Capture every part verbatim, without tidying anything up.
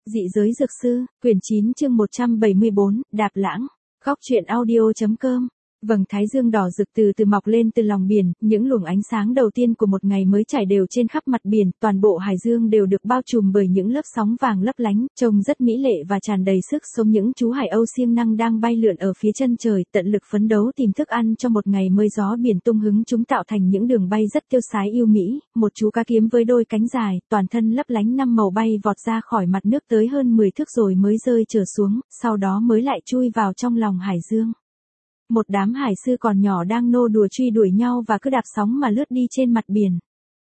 Dị giới dược sư, quyển chín chương một trăm bảy mươi bốn, Đạp Lãng. Góc truyện audio.com. Vầng thái dương đỏ rực từ từ mọc lên từ lòng biển, những luồng ánh sáng đầu tiên của một ngày mới trải đều trên khắp mặt biển, toàn bộ hải dương đều được bao trùm bởi những lớp sóng vàng lấp lánh, trông rất mỹ lệ và tràn đầy sức sống. Những chú hải âu siêng năng đang bay lượn ở phía chân trời, tận lực phấn đấu tìm thức ăn cho một ngày mới. Gió biển tung hứng chúng tạo thành những đường bay rất tiêu sái yêu mỹ. Một chú cá kiếm với đôi cánh dài, toàn thân lấp lánh năm màu bay vọt ra khỏi mặt nước tới hơn mười thước rồi mới rơi trở xuống, sau đó mới lại chui vào trong lòng hải dương. Một đám hải sư còn nhỏ đang nô đùa truy đuổi nhau và cứ đạp sóng mà lướt đi trên mặt biển.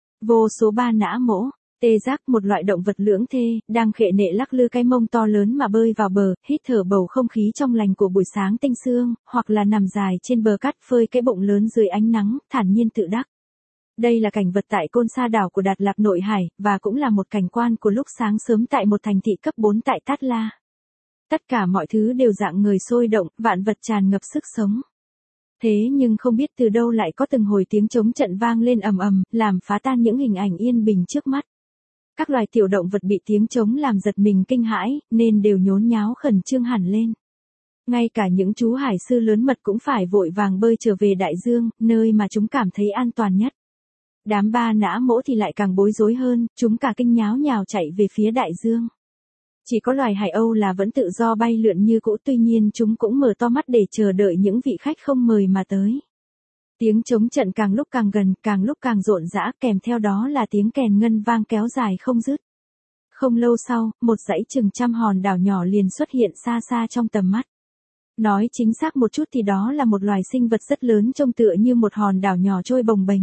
Vô số ba nã mỗ, tê giác, một loại động vật lưỡng thê, đang khệ nệ lắc lư cái mông to lớn mà bơi vào bờ, hít thở bầu không khí trong lành của buổi sáng tinh sương, hoặc là nằm dài trên bờ cát phơi cái bụng lớn dưới ánh nắng, thản nhiên tự đắc. Đây là cảnh vật tại Côn Sa đảo của Đạt Lạp Nội Hải, và cũng là một cảnh quan của lúc sáng sớm tại một thành thị cấp bốn tại Tát La. Tất cả mọi thứ đều rạng ngời sôi động, vạn vật tràn ngập sức sống. Thế nhưng không biết từ đâu lại có từng hồi tiếng trống trận vang lên ầm ầm, làm phá tan những hình ảnh yên bình trước mắt. Các loài tiểu động vật bị tiếng trống làm giật mình kinh hãi, nên đều nhốn nháo khẩn trương hẳn lên. Ngay cả những chú hải sư lớn mật cũng phải vội vàng bơi trở về đại dương, nơi mà chúng cảm thấy an toàn nhất. Đám ba nã mỗ thì lại càng bối rối hơn, chúng cả kinh nháo nhào chạy về phía đại dương. Chỉ có loài hải âu là vẫn tự do bay lượn như cũ, tuy nhiên chúng cũng mở to mắt để chờ đợi những vị khách không mời mà tới. Tiếng trống trận càng lúc càng gần, càng lúc càng rộn rã, kèm theo đó là tiếng kèn ngân vang kéo dài không dứt. Không lâu sau, một dãy chừng trăm hòn đảo nhỏ liền xuất hiện xa xa trong tầm mắt. Nói chính xác một chút thì đó là một loài sinh vật rất lớn trông tựa như một hòn đảo nhỏ trôi bồng bềnh.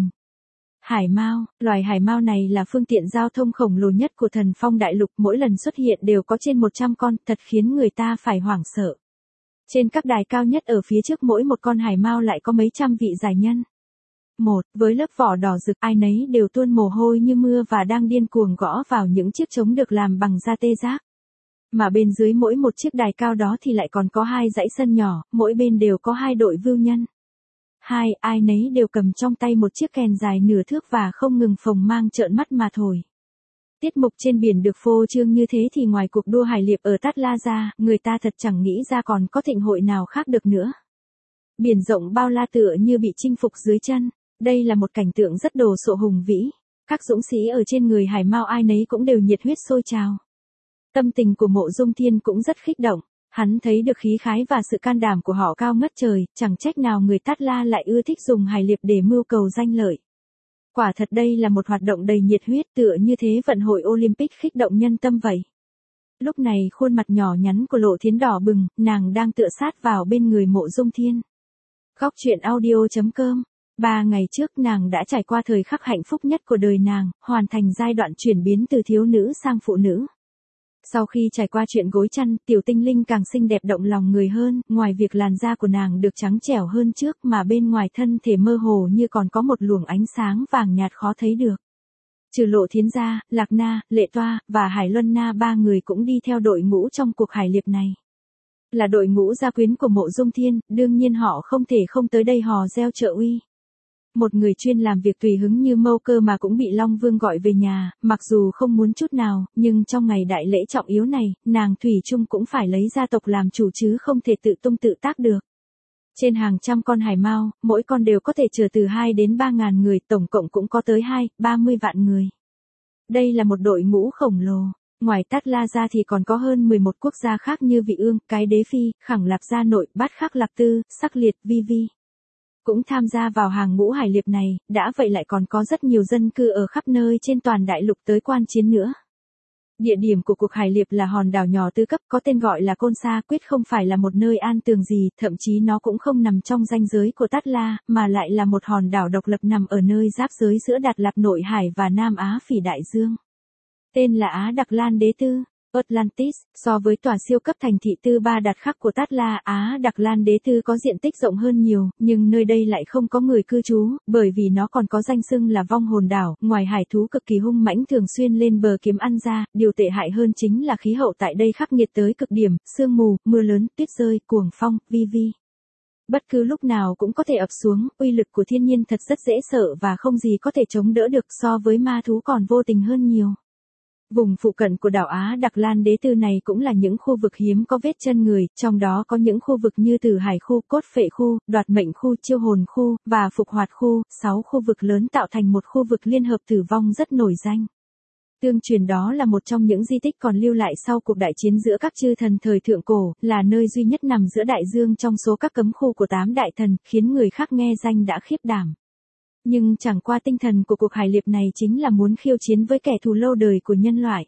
Hải mao, loài hải mao này là phương tiện giao thông khổng lồ nhất của Thần Phong Đại Lục, mỗi lần xuất hiện đều có trên một trăm con, thật khiến người ta phải hoảng sợ. Trên các đài cao nhất ở phía trước mỗi một con hải mao lại có mấy trăm vị giải nhân. Một, với lớp vỏ đỏ rực, ai nấy đều tuôn mồ hôi như mưa và đang điên cuồng gõ vào những chiếc trống được làm bằng da tê giác. Mà bên dưới mỗi một chiếc đài cao đó thì lại còn có hai dãy sân nhỏ, mỗi bên đều có hai đội vưu nhân. Hai, ai nấy đều cầm trong tay một chiếc kèn dài nửa thước và không ngừng phồng mang trợn mắt mà thổi. Tiết mục trên biển được phô trương như thế thì ngoài cuộc đua hải liệp ở Tát La ra, người ta thật chẳng nghĩ ra còn có thịnh hội nào khác được nữa. Biển rộng bao la tựa như bị chinh phục dưới chân, đây là một cảnh tượng rất đồ sộ hùng vĩ. Các dũng sĩ ở trên người hải mao ai nấy cũng đều nhiệt huyết sôi trào. Tâm tình của Mộ Dung Thiên cũng rất kích động. Hắn thấy được khí khái và sự can đảm của họ cao ngất trời, chẳng trách nào người Tát La lại ưa thích dùng hải liệp để mưu cầu danh lợi. Quả thật đây là một hoạt động đầy nhiệt huyết, tựa như thế vận hội Olympic kích động nhân tâm vậy. Lúc này khuôn mặt nhỏ nhắn của Lộ Thiến đỏ bừng, nàng đang tựa sát vào bên người Mộ Dung Thiên. Góc truyện audio.com. Ba ngày trước nàng đã trải qua thời khắc hạnh phúc nhất của đời nàng, hoàn thành giai đoạn chuyển biến từ thiếu nữ sang phụ nữ. Sau khi trải qua chuyện gối chăn, tiểu tinh linh càng xinh đẹp động lòng người hơn, ngoài việc làn da của nàng được trắng trẻo hơn trước mà bên ngoài thân thể mơ hồ như còn có một luồng ánh sáng vàng nhạt khó thấy được. Trừ Lộ Thiến ra, Lạc Na, Lệ Toa, và Hải Luân Na ba người cũng đi theo đội ngũ trong cuộc hải liệp này. Là đội ngũ gia quyến của Mộ Dung Thiên, đương nhiên họ không thể không tới đây hò reo trợ uy. Một người chuyên làm việc tùy hứng như Mâu Cơ mà cũng bị Long Vương gọi về nhà, mặc dù không muốn chút nào, nhưng trong ngày đại lễ trọng yếu này, nàng thủy chung cũng phải lấy gia tộc làm chủ chứ không thể tự tung tự tác được. Trên hàng trăm con hải mao, mỗi con đều có thể chở từ hai đến ba ngàn người, tổng cộng cũng có tới hai, ba mươi vạn người. Đây là một đội ngũ khổng lồ. Ngoài Tát La ra thì còn có hơn mười một quốc gia khác như Vị Ương, Cái Đế Phi, Khẳng Lạp Gia Nội, Bát Khắc Lạc Tư, Sắc Liệt, Vi Vi. Cũng tham gia vào hàng ngũ hải liệp này, đã vậy lại còn có rất nhiều dân cư ở khắp nơi trên toàn đại lục tới quan chiến nữa. Địa điểm của cuộc hải liệp là hòn đảo nhỏ tứ cấp có tên gọi là Côn Sa, quyết không phải là một nơi an tường gì, thậm chí nó cũng không nằm trong ranh giới của Tát La, mà lại là một hòn đảo độc lập nằm ở nơi giáp giới giữa Đạt Lạp Nội Hải và Nam Á Phỉ Đại Dương. Tên là Á Đặc Lan Đế Tư, Atlantis. So với tòa siêu cấp thành thị Tư Ba Đạt Khắc của Tát La, Á Đặc Lan Đế Tư có diện tích rộng hơn nhiều, nhưng nơi đây lại không có người cư trú, bởi vì nó còn có danh xưng là vong hồn đảo. Ngoài hải thú cực kỳ hung mãnh thường xuyên lên bờ kiếm ăn ra, điều tệ hại hơn chính là khí hậu tại đây khắc nghiệt tới cực điểm, sương mù, mưa lớn, tuyết rơi, cuồng phong, vi vi. Bất cứ lúc nào cũng có thể ập xuống, uy lực của thiên nhiên thật rất dễ sợ và không gì có thể chống đỡ được, so với ma thú còn vô tình hơn nhiều. Vùng phụ cận của đảo Á Đặc Lan Đế Tư này cũng là những khu vực hiếm có vết chân người, trong đó có những khu vực như Tử Hải khu, Cốt Phệ khu, Đoạt Mệnh khu, Chiêu Hồn khu, và Phục Hoạt khu, sáu khu vực lớn tạo thành một khu vực liên hợp tử vong rất nổi danh. Tương truyền đó là một trong những di tích còn lưu lại sau cuộc đại chiến giữa các chư thần thời thượng cổ, là nơi duy nhất nằm giữa đại dương trong số các cấm khu của tám đại thần, khiến người khác nghe danh đã khiếp đảm. Nhưng chẳng qua tinh thần của cuộc hải liệp này chính là muốn khiêu chiến với kẻ thù lâu đời của nhân loại.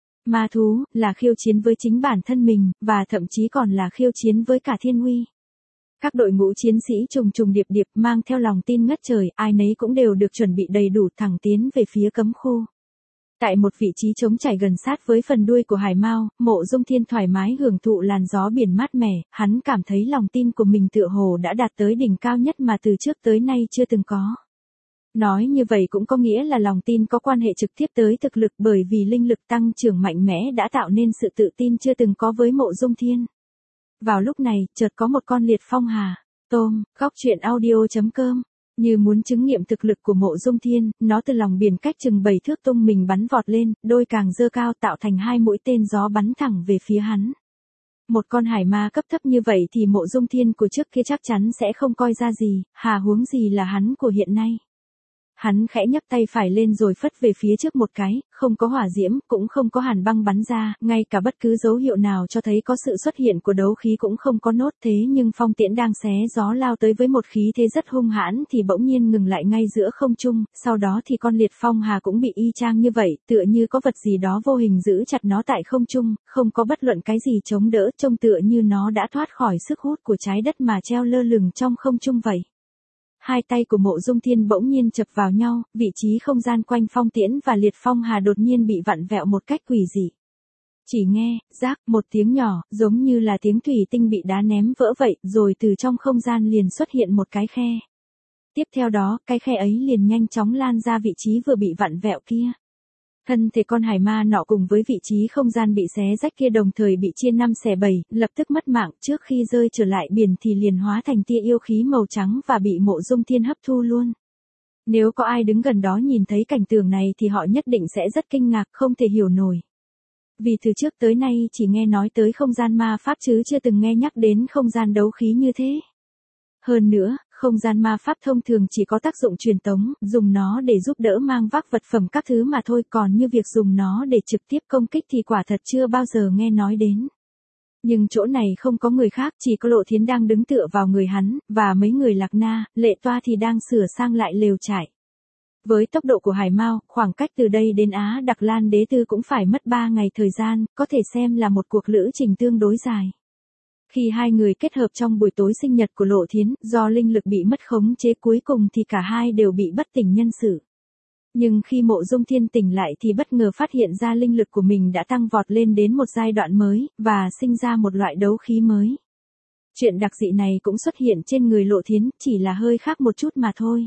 Ma thú, là khiêu chiến với chính bản thân mình, và thậm chí còn là khiêu chiến với cả thiên uy. Các đội ngũ chiến sĩ trùng trùng điệp điệp mang theo lòng tin ngất trời, ai nấy cũng đều được chuẩn bị đầy đủ thẳng tiến về phía cấm khu. Tại một vị trí trống trải gần sát với phần đuôi của hải mao, Mộ Dung Thiên thoải mái hưởng thụ làn gió biển mát mẻ, hắn cảm thấy lòng tin của mình tựa hồ đã đạt tới đỉnh cao nhất mà từ trước tới nay chưa từng có. Nói như vậy cũng có nghĩa là lòng tin có quan hệ trực tiếp tới thực lực, bởi vì linh lực tăng trưởng mạnh mẽ đã tạo nên sự tự tin chưa từng có với Mộ Dung Thiên. Vào lúc này, chợt có một con liệt phong hà, tôm, góc truyện audio chấm com. Như muốn chứng nghiệm thực lực của Mộ Dung Thiên, nó từ lòng biển cách chừng bảy thước tung mình bắn vọt lên, đôi càng giơ cao tạo thành hai mũi tên gió bắn thẳng về phía hắn. Một con hải ma cấp thấp như vậy thì Mộ Dung Thiên của trước kia chắc chắn sẽ không coi ra gì, hà huống gì là hắn của hiện nay. Hắn khẽ nhấc tay phải lên rồi phất về phía trước một cái, không có hỏa diễm, cũng không có hàn băng bắn ra, ngay cả bất cứ dấu hiệu nào cho thấy có sự xuất hiện của đấu khí cũng không có nốt, thế nhưng phong tiễn đang xé gió lao tới với một khí thế rất hung hãn thì bỗng nhiên ngừng lại ngay giữa không trung, sau đó thì con liệt phong hà cũng bị y chang như vậy, tựa như có vật gì đó vô hình giữ chặt nó tại không trung, không có bất luận cái gì chống đỡ, trông tựa như nó đã thoát khỏi sức hút của trái đất mà treo lơ lửng trong không trung vậy. Hai tay của Mộ Dung Thiên bỗng nhiên chập vào nhau, vị trí không gian quanh phong tiễn và liệt phong hà đột nhiên bị vặn vẹo một cách quỷ dị. Chỉ nghe, rác, một tiếng nhỏ, giống như là tiếng thủy tinh bị đá ném vỡ vậy, rồi từ trong không gian liền xuất hiện một cái khe. Tiếp theo đó, cái khe ấy liền nhanh chóng lan ra vị trí vừa bị vặn vẹo kia. Thân thể con hải ma nọ cùng với vị trí không gian bị xé rách kia đồng thời bị chia năm xẻ bảy, lập tức mất mạng, trước khi rơi trở lại biển thì liền hóa thành tia yêu khí màu trắng và bị Mộ Dung Thiên hấp thu luôn. Nếu có ai đứng gần đó nhìn thấy cảnh tượng này thì họ nhất định sẽ rất kinh ngạc, không thể hiểu nổi. Vì từ trước tới nay chỉ nghe nói tới không gian ma pháp chứ chưa từng nghe nhắc đến không gian đấu khí như thế. Hơn nữa, không gian ma pháp thông thường chỉ có tác dụng truyền tống, dùng nó để giúp đỡ mang vác vật phẩm các thứ mà thôi, còn như việc dùng nó để trực tiếp công kích thì quả thật chưa bao giờ nghe nói đến. Nhưng chỗ này không có người khác, chỉ có Lộ Thiến đang đứng tựa vào người hắn, và mấy người Lạc Na, Lệ Toa thì đang sửa sang lại lều trại. Với tốc độ của hải mao, khoảng cách từ đây đến Á Đặc Lan Đế Tư cũng phải mất ba ngày thời gian, có thể xem là một cuộc lữ trình tương đối dài. Khi hai người kết hợp trong buổi tối sinh nhật của Lộ Thiến, do linh lực bị mất khống chế cuối cùng thì cả hai đều bị bất tỉnh nhân sự. Nhưng khi Mộ Dung Thiên tỉnh lại thì bất ngờ phát hiện ra linh lực của mình đã tăng vọt lên đến một giai đoạn mới, và sinh ra một loại đấu khí mới. Chuyện đặc dị này cũng xuất hiện trên người Lộ Thiến, chỉ là hơi khác một chút mà thôi.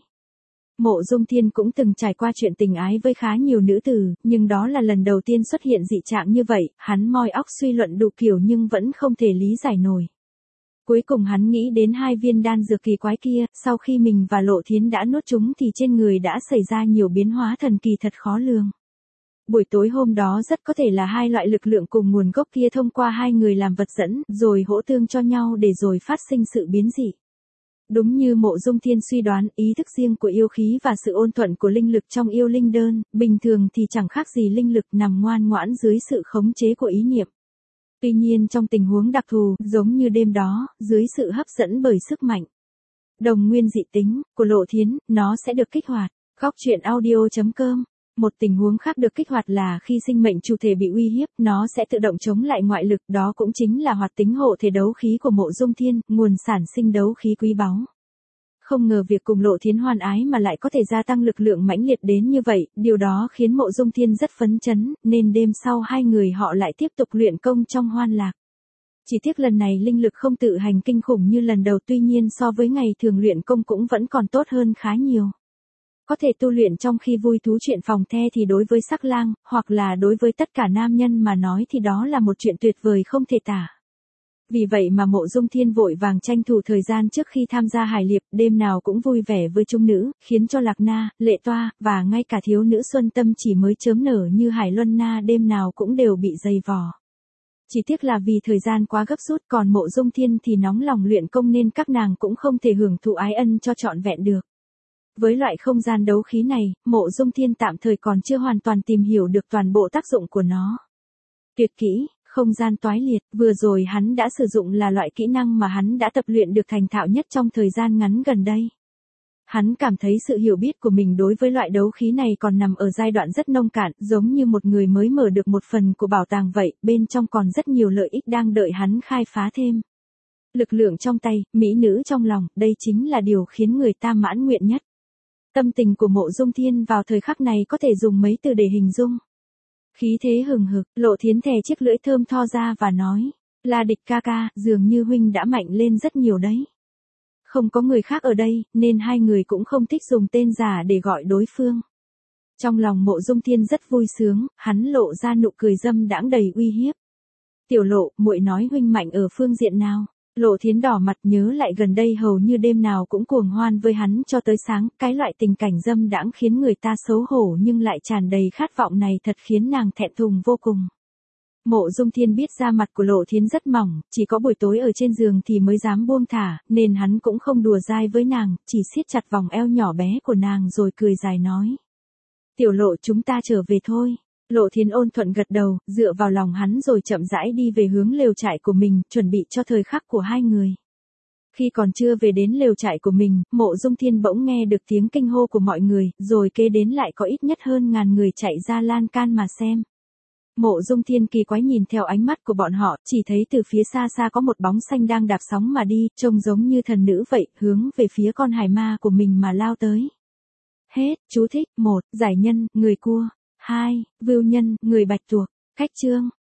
Mộ Dung Thiên cũng từng trải qua chuyện tình ái với khá nhiều nữ tử, nhưng đó là lần đầu tiên xuất hiện dị trạng như vậy, hắn moi óc suy luận đủ kiểu nhưng vẫn không thể lý giải nổi. Cuối cùng hắn nghĩ đến hai viên đan dược kỳ quái kia, sau khi mình và Lộ Thiến đã nuốt chúng thì trên người đã xảy ra nhiều biến hóa thần kỳ thật khó lường. Buổi tối hôm đó rất có thể là hai loại lực lượng cùng nguồn gốc kia thông qua hai người làm vật dẫn, rồi hỗ tương cho nhau để rồi phát sinh sự biến dị. Đúng như Mộ Dung Thiên suy đoán, ý thức riêng của yêu khí và sự ôn thuận của linh lực trong yêu linh đơn, bình thường thì chẳng khác gì linh lực nằm ngoan ngoãn dưới sự khống chế của ý niệm. Tuy nhiên trong tình huống đặc thù, giống như đêm đó, dưới sự hấp dẫn bởi sức mạnh đồng nguyên dị tính của Lộ Thiến, nó sẽ được kích hoạt. Góc truyện audio chấm com. Một tình huống khác được kích hoạt là khi sinh mệnh chủ thể bị uy hiếp, nó sẽ tự động chống lại ngoại lực, đó cũng chính là hoạt tính hộ thể đấu khí của Mộ Dung Thiên, nguồn sản sinh đấu khí quý báu. Không ngờ việc cùng Lộ Thiến hoan ái mà lại có thể gia tăng lực lượng mãnh liệt đến như vậy, điều đó khiến Mộ Dung Thiên rất phấn chấn, nên đêm sau hai người họ lại tiếp tục luyện công trong hoan lạc. Chỉ tiếc lần này linh lực không tự hành kinh khủng như lần đầu, tuy nhiên so với ngày thường luyện công cũng vẫn còn tốt hơn khá nhiều. Có thể tu luyện trong khi vui thú chuyện phòng the thì đối với sắc lang, hoặc là đối với tất cả nam nhân mà nói thì đó là một chuyện tuyệt vời không thể tả. Vì vậy mà Mộ Dung Thiên vội vàng tranh thủ thời gian trước khi tham gia hải liệp, đêm nào cũng vui vẻ với chúng nữ, khiến cho Lạc Na, Lệ Toa, và ngay cả thiếu nữ Xuân Tâm chỉ mới chớm nở như Hải Luân Na đêm nào cũng đều bị dày vò. Chỉ tiếc là vì thời gian quá gấp rút, còn Mộ Dung Thiên thì nóng lòng luyện công nên các nàng cũng không thể hưởng thụ ái ân cho trọn vẹn được. Với loại không gian đấu khí này, Mộ Dung Thiên tạm thời còn chưa hoàn toàn tìm hiểu được toàn bộ tác dụng của nó. Tuyệt kỹ, không gian toái liệt, vừa rồi hắn đã sử dụng là loại kỹ năng mà hắn đã tập luyện được thành thạo nhất trong thời gian ngắn gần đây. Hắn cảm thấy sự hiểu biết của mình đối với loại đấu khí này còn nằm ở giai đoạn rất nông cạn, giống như một người mới mở được một phần của bảo tàng vậy, bên trong còn rất nhiều lợi ích đang đợi hắn khai phá thêm. Lực lượng trong tay, mỹ nữ trong lòng, đây chính là điều khiến người ta mãn nguyện nhất. Tâm tình của Mộ Dung Thiên vào thời khắc này có thể dùng mấy từ để hình dung. Khí thế hừng hực, Lộ Thiến thè chiếc lưỡi thơm tho ra và nói, La Địch ca ca, dường như huynh đã mạnh lên rất nhiều đấy. Không có người khác ở đây, nên hai người cũng không thích dùng tên giả để gọi đối phương. Trong lòng Mộ Dung Thiên rất vui sướng, hắn lộ ra nụ cười dâm đãng đầy uy hiếp. Tiểu Lộ, muội nói huynh mạnh ở phương diện nào? Lộ Thiến đỏ mặt nhớ lại gần đây hầu như đêm nào cũng cuồng hoan với hắn cho tới sáng, cái loại tình cảnh dâm đãng khiến người ta xấu hổ nhưng lại tràn đầy khát vọng này thật khiến nàng thẹn thùng vô cùng. Mộ Dung Thiên biết da mặt của Lộ Thiến rất mỏng, chỉ có buổi tối ở trên giường thì mới dám buông thả, nên hắn cũng không đùa dai với nàng, chỉ siết chặt vòng eo nhỏ bé của nàng rồi cười dài nói. Tiểu Lộ, chúng ta trở về thôi. Lộ Thiến ôn thuận gật đầu, dựa vào lòng hắn rồi chậm rãi đi về hướng lều trại của mình, chuẩn bị cho thời khắc của hai người. Khi còn chưa về đến lều trại của mình, Mộ Dung Thiên bỗng nghe được tiếng kinh hô của mọi người, rồi kế đến lại có ít nhất hơn ngàn người chạy ra lan can mà xem. Mộ Dung Thiên kỳ quái nhìn theo ánh mắt của bọn họ, chỉ thấy từ phía xa xa có một bóng xanh đang đạp sóng mà đi, trông giống như thần nữ vậy, hướng về phía con hải ma của mình mà lao tới. Hết, chú thích, một, giải nhân, người cua. hai. Vưu nhân, người bạch tuộc. Cách chương.